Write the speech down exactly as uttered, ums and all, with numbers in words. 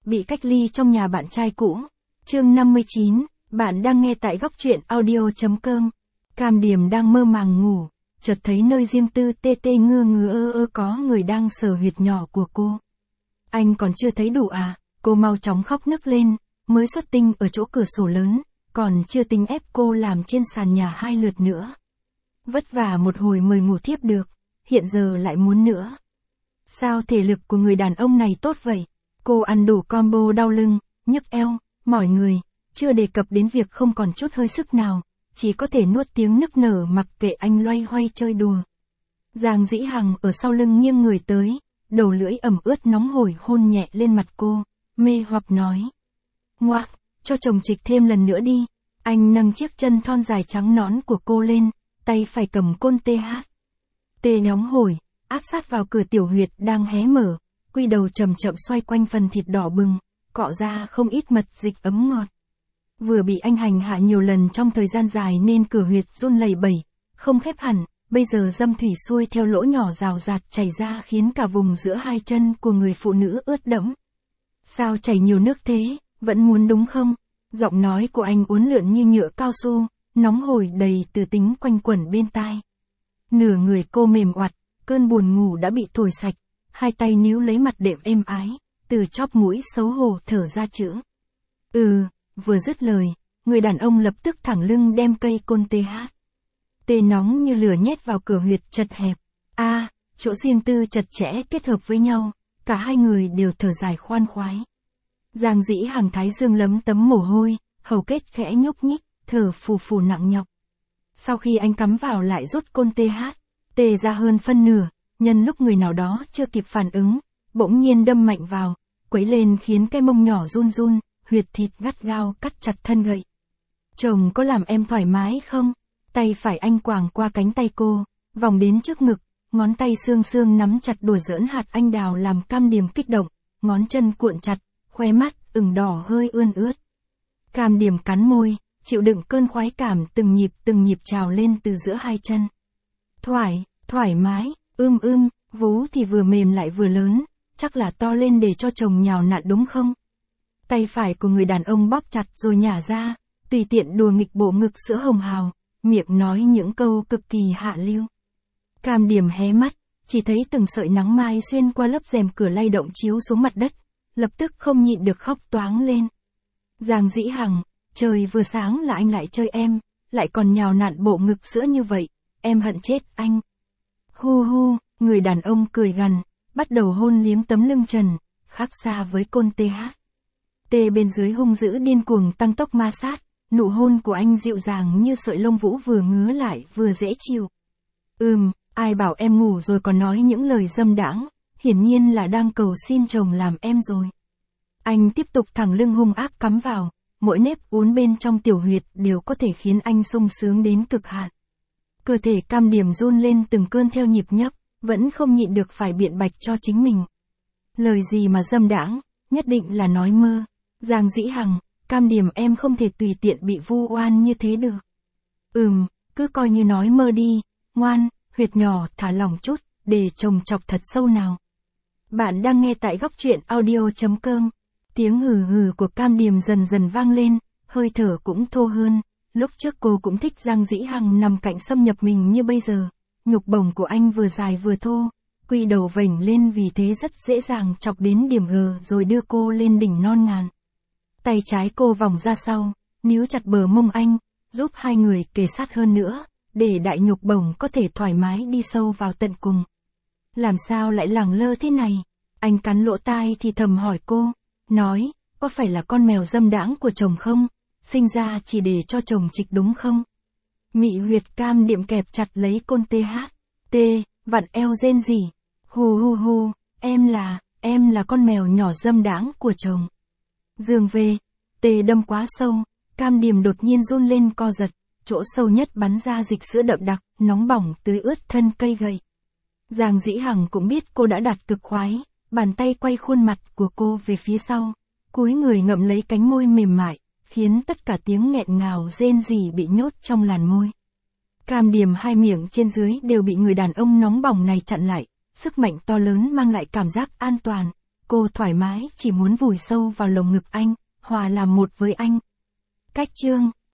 bị cách ly trong nhà bạn trai cũ. Chương năm mươi chín, bạn đang nghe tại góc truyện audio.com. Cam Điềm đang mơ màng ngủ, chợt thấy nơi riêng tư tê tê ngơ ngơ ơ ơ có người đang sờ huyệt nhỏ của cô. Anh còn chưa thấy đủ à? Cô mau chóng khóc nức lên, mới xuất tinh ở chỗ cửa sổ lớn, còn chưa tính ép cô làm trên sàn nhà hai lượt nữa. Vất vả một hồi mới ngủ thiếp được, hiện giờ lại muốn nữa. Sao thể lực của người đàn ông này tốt vậy? Cô ăn đủ combo đau lưng, nhức eo, mỏi người, chưa đề cập đến việc không còn chút hơi sức nào, chỉ có thể nuốt tiếng nức nở mặc kệ anh loay hoay chơi đùa. Giang Dĩ Hằng ở sau lưng nghiêng người tới, đầu lưỡi ẩm ướt nóng hổi hôn nhẹ lên mặt cô, mê hoặc nói. Ngoạc, cho chồng trịch thêm lần nữa đi. Anh nâng chiếc chân thon dài trắng nõn của cô lên, tay phải cầm côn tê hát. Tê nóng hổi, áp sát vào cửa tiểu huyệt đang hé mở, quy đầu chậm chậm xoay quanh phần thịt đỏ bừng, cọ ra không ít mật dịch ấm ngọt. Vừa bị anh hành hạ nhiều lần trong thời gian dài nên cửa huyệt run lẩy bẩy, không khép hẳn, bây giờ dâm thủy xuôi theo lỗ nhỏ rào rạt chảy ra khiến cả vùng giữa hai chân của người phụ nữ ướt đẫm. Sao chảy nhiều nước thế, vẫn muốn đúng không? Giọng nói của anh uốn lượn như nhựa cao su, nóng hổi đầy từ tính quanh quẩn bên tai. Nửa người cô mềm oặt, cơn buồn ngủ đã bị thổi sạch, hai tay níu lấy mặt đệm êm ái, từ chóp mũi xấu hổ thở ra chữ. Ừ, vừa dứt lời, người đàn ông lập tức thẳng lưng đem cây côn tê hát. Tê nóng như lửa nhét vào cửa huyệt chật hẹp. A, à, chỗ riêng tư chặt chẽ kết hợp với nhau, cả hai người đều thở dài khoan khoái. Giang Dĩ Hằng thái dương lấm tấm mồ hôi, hầu kết khẽ nhúc nhích, thở phù phù nặng nhọc. Sau khi anh cắm vào lại rút côn tê hát, tê ra hơn phân nửa, nhân lúc người nào đó chưa kịp phản ứng, bỗng nhiên đâm mạnh vào, quấy lên khiến cái mông nhỏ run run, huyệt thịt gắt gao cắt chặt thân gậy. Chồng có làm em thoải mái không? Tay phải anh quàng qua cánh tay cô, vòng đến trước ngực, ngón tay xương xương nắm chặt đùa giỡn hạt anh đào làm Cam Điềm kích động, ngón chân cuộn chặt, khóe mắt ửng đỏ hơi ươn ướt. Cam Điềm cắn môi, chịu đựng cơn khoái cảm từng nhịp từng nhịp trào lên từ giữa hai chân. Thoải, thoải mái, ưm ưm, vú thì vừa mềm lại vừa lớn, chắc là to lên để cho chồng nhào nặn đúng không? Tay phải của người đàn ông bóp chặt rồi nhả ra, tùy tiện đùa nghịch bộ ngực sữa hồng hào, miệng nói những câu cực kỳ hạ lưu. Cam Điềm hé mắt, chỉ thấy từng sợi nắng mai xuyên qua lớp rèm cửa lay động chiếu xuống mặt đất, lập tức không nhịn được khóc toáng lên. Giang Dĩ Hằng, trời vừa sáng là anh lại chơi em, lại còn nhào nặn bộ ngực sữa như vậy, em hận chết anh. Hu hu, người đàn ông cười gằn, bắt đầu hôn liếm tấm lưng trần, khác xa với côn tê hát. Tê bên dưới hung dữ điên cuồng tăng tốc ma sát, nụ hôn của anh dịu dàng như sợi lông vũ vừa ngứa lại vừa dễ chịu. Ừm, ai bảo em ngủ rồi còn nói những lời dâm đãng, hiển nhiên là đang cầu xin chồng làm em rồi. Anh tiếp tục thẳng lưng hung ác cắm vào, mỗi nếp uốn bên trong tiểu huyệt đều có thể khiến anh sung sướng đến cực hạn. Cơ thể Cam Điềm run lên từng cơn theo nhịp nhấp, vẫn không nhịn được phải biện bạch cho chính mình. Lời gì mà dâm đãng, nhất định là nói mơ. Giang Dĩ Hằng, Cam Điềm em không thể tùy tiện bị vu oan như thế được. Ừm, cứ coi như nói mơ đi, ngoan, huyệt nhỏ thả lỏng chút, để chồng chọc thật sâu nào. Bạn đang nghe tại góc truyện audio.com. Tiếng hừ hừ của Cam Điềm dần dần vang lên, hơi thở cũng thô hơn. Lúc trước cô cũng thích Giang Dĩ Hằng nằm cạnh xâm nhập mình như bây giờ. Nhục bổng của anh vừa dài vừa thô, quy đầu vểnh lên vì thế rất dễ dàng chọc đến điểm G rồi đưa cô lên đỉnh non ngàn. Tay trái cô vòng ra sau, níu chặt bờ mông anh, giúp hai người kề sát hơn nữa, để đại nhục bổng có thể thoải mái đi sâu vào tận cùng. Làm sao lại lẳng lơ thế này? Anh cắn lỗ tai thì thầm hỏi cô, nói, có phải là con mèo dâm đãng của chồng không? Sinh ra chỉ để cho chồng trịch đúng không? Mị huyệt Cam Điềm kẹp chặt lấy côn tê hát, tê, vặn eo rên rỉ, hù hù hù, em là, em là con mèo nhỏ dâm đãng của chồng. Dương về, tê đâm quá sâu, Cam Điềm đột nhiên run lên co giật, chỗ sâu nhất bắn ra dịch sữa đậm đặc, nóng bỏng tưới ướt thân cây gậy. Giang Dĩ Hằng cũng biết cô đã đạt cực khoái, bàn tay quay khuôn mặt của cô về phía sau, cúi người ngậm lấy cánh môi mềm mại, khiến tất cả tiếng nghẹn ngào rên rỉ bị nhốt trong làn môi. Cam Điềm hai miệng trên dưới đều bị người đàn ông nóng bỏng này chặn lại, sức mạnh to lớn mang lại cảm giác an toàn, Cô thoải mái chỉ muốn vùi sâu vào lồng ngực anh, hòa làm một với anh. Cách chương